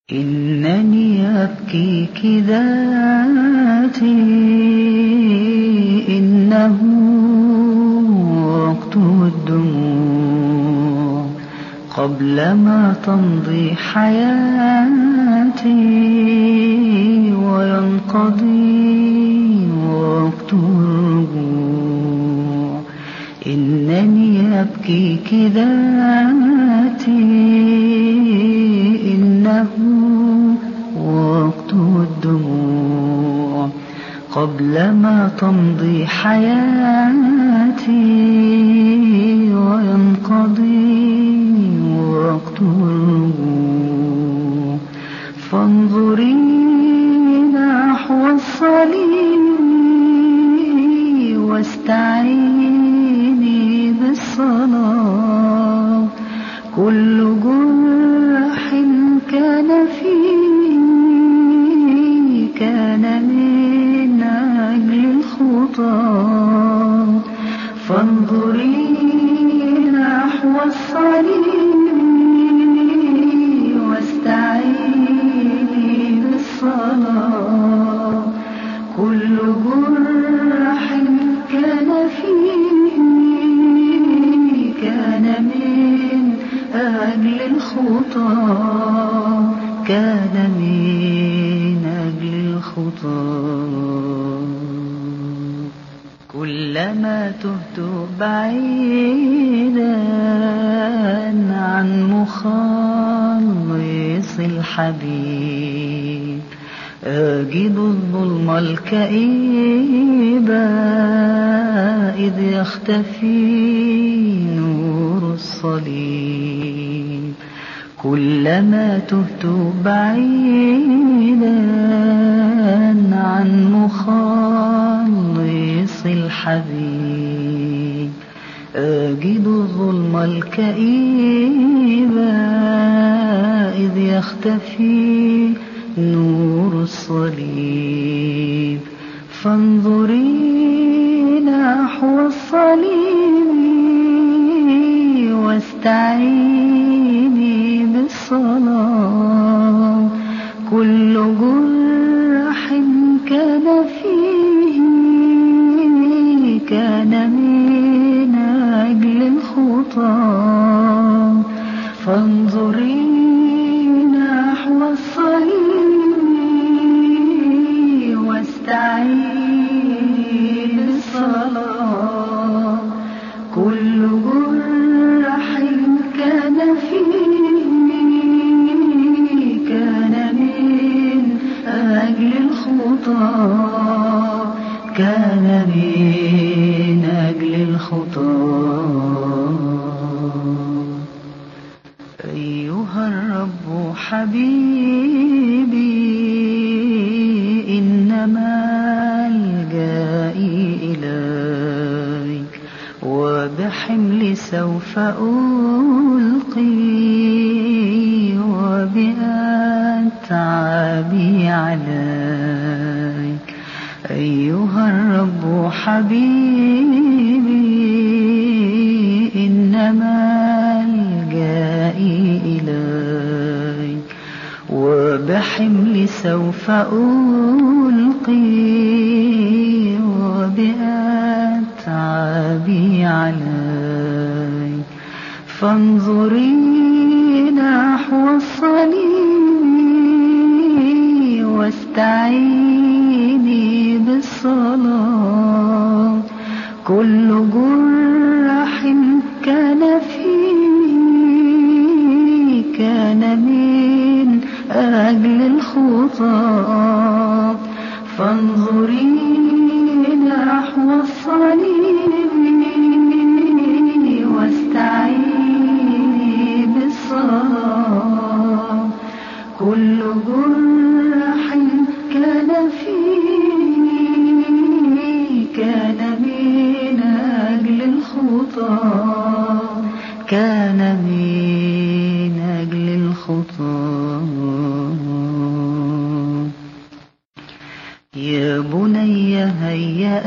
إنني أبكيك ذاتي، إنه وقت الدموع قبل ما تمضي حياتي وينقضي وقت الرجوع. إنني أبكيك ذاتي، إنه وقت الدموع قبل ما تمضي حياتي وينقضي وقت الرجوع. فانظري نحو الصليب واستعيني بالصلاة. كل جرح كان فيه كان من أجل الخطى. فانظري نحو الصليب واستعيني بالصلاة. كل جرح كان فيه كان من أجل الخطى، كان من أجل الخطى. كلما تهت بعيدا عن مخلص الحبيب، أجد الظلم الكئيب إذ يختفي نور الصليب. كلما تهت بعيدا عن مخلص الحبيب، أجد الظلم الكئيب إذ يختفي نور الصليب. فانظري نحو الصليب واستعيني بالصلاة. كل جرح كان فيه كان من أجل الخطى. فانظري نحو الصليب واستعيني بالصلاة. كل جرح كان فيه كان من أجل الخطى، كان من أجل الخطى. أيها الرب حبيبي، إنما الجائي إليك، وبحملي سوف ألقي وبأتعابي عليك. أيها الرب حبيبي، إنما الجائي إليك، وبحملي سوف ألقي وبأتعابي عليك. فانظري نحو الصليب واستعيني بالصلاة. كل جرح كان فيه كان من أجل الخطى. فانظري نحو الصليب واستعيني بالصلاة. كل جرح كان فيه كان من أجل الخطى، كان من أجل الخطى. يا بني هيا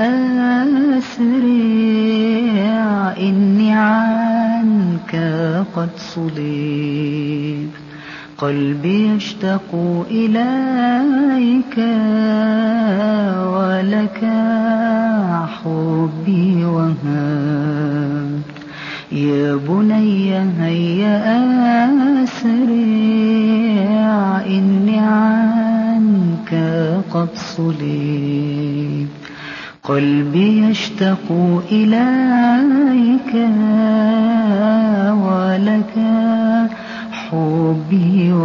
أسرع، إني عنك قد صليت. قلبي يشتاق إليك ولك حبي وهاب. يا بني هيا أسرع إني عنك قد صليت. قلبي يشتاق إليك ولك حبي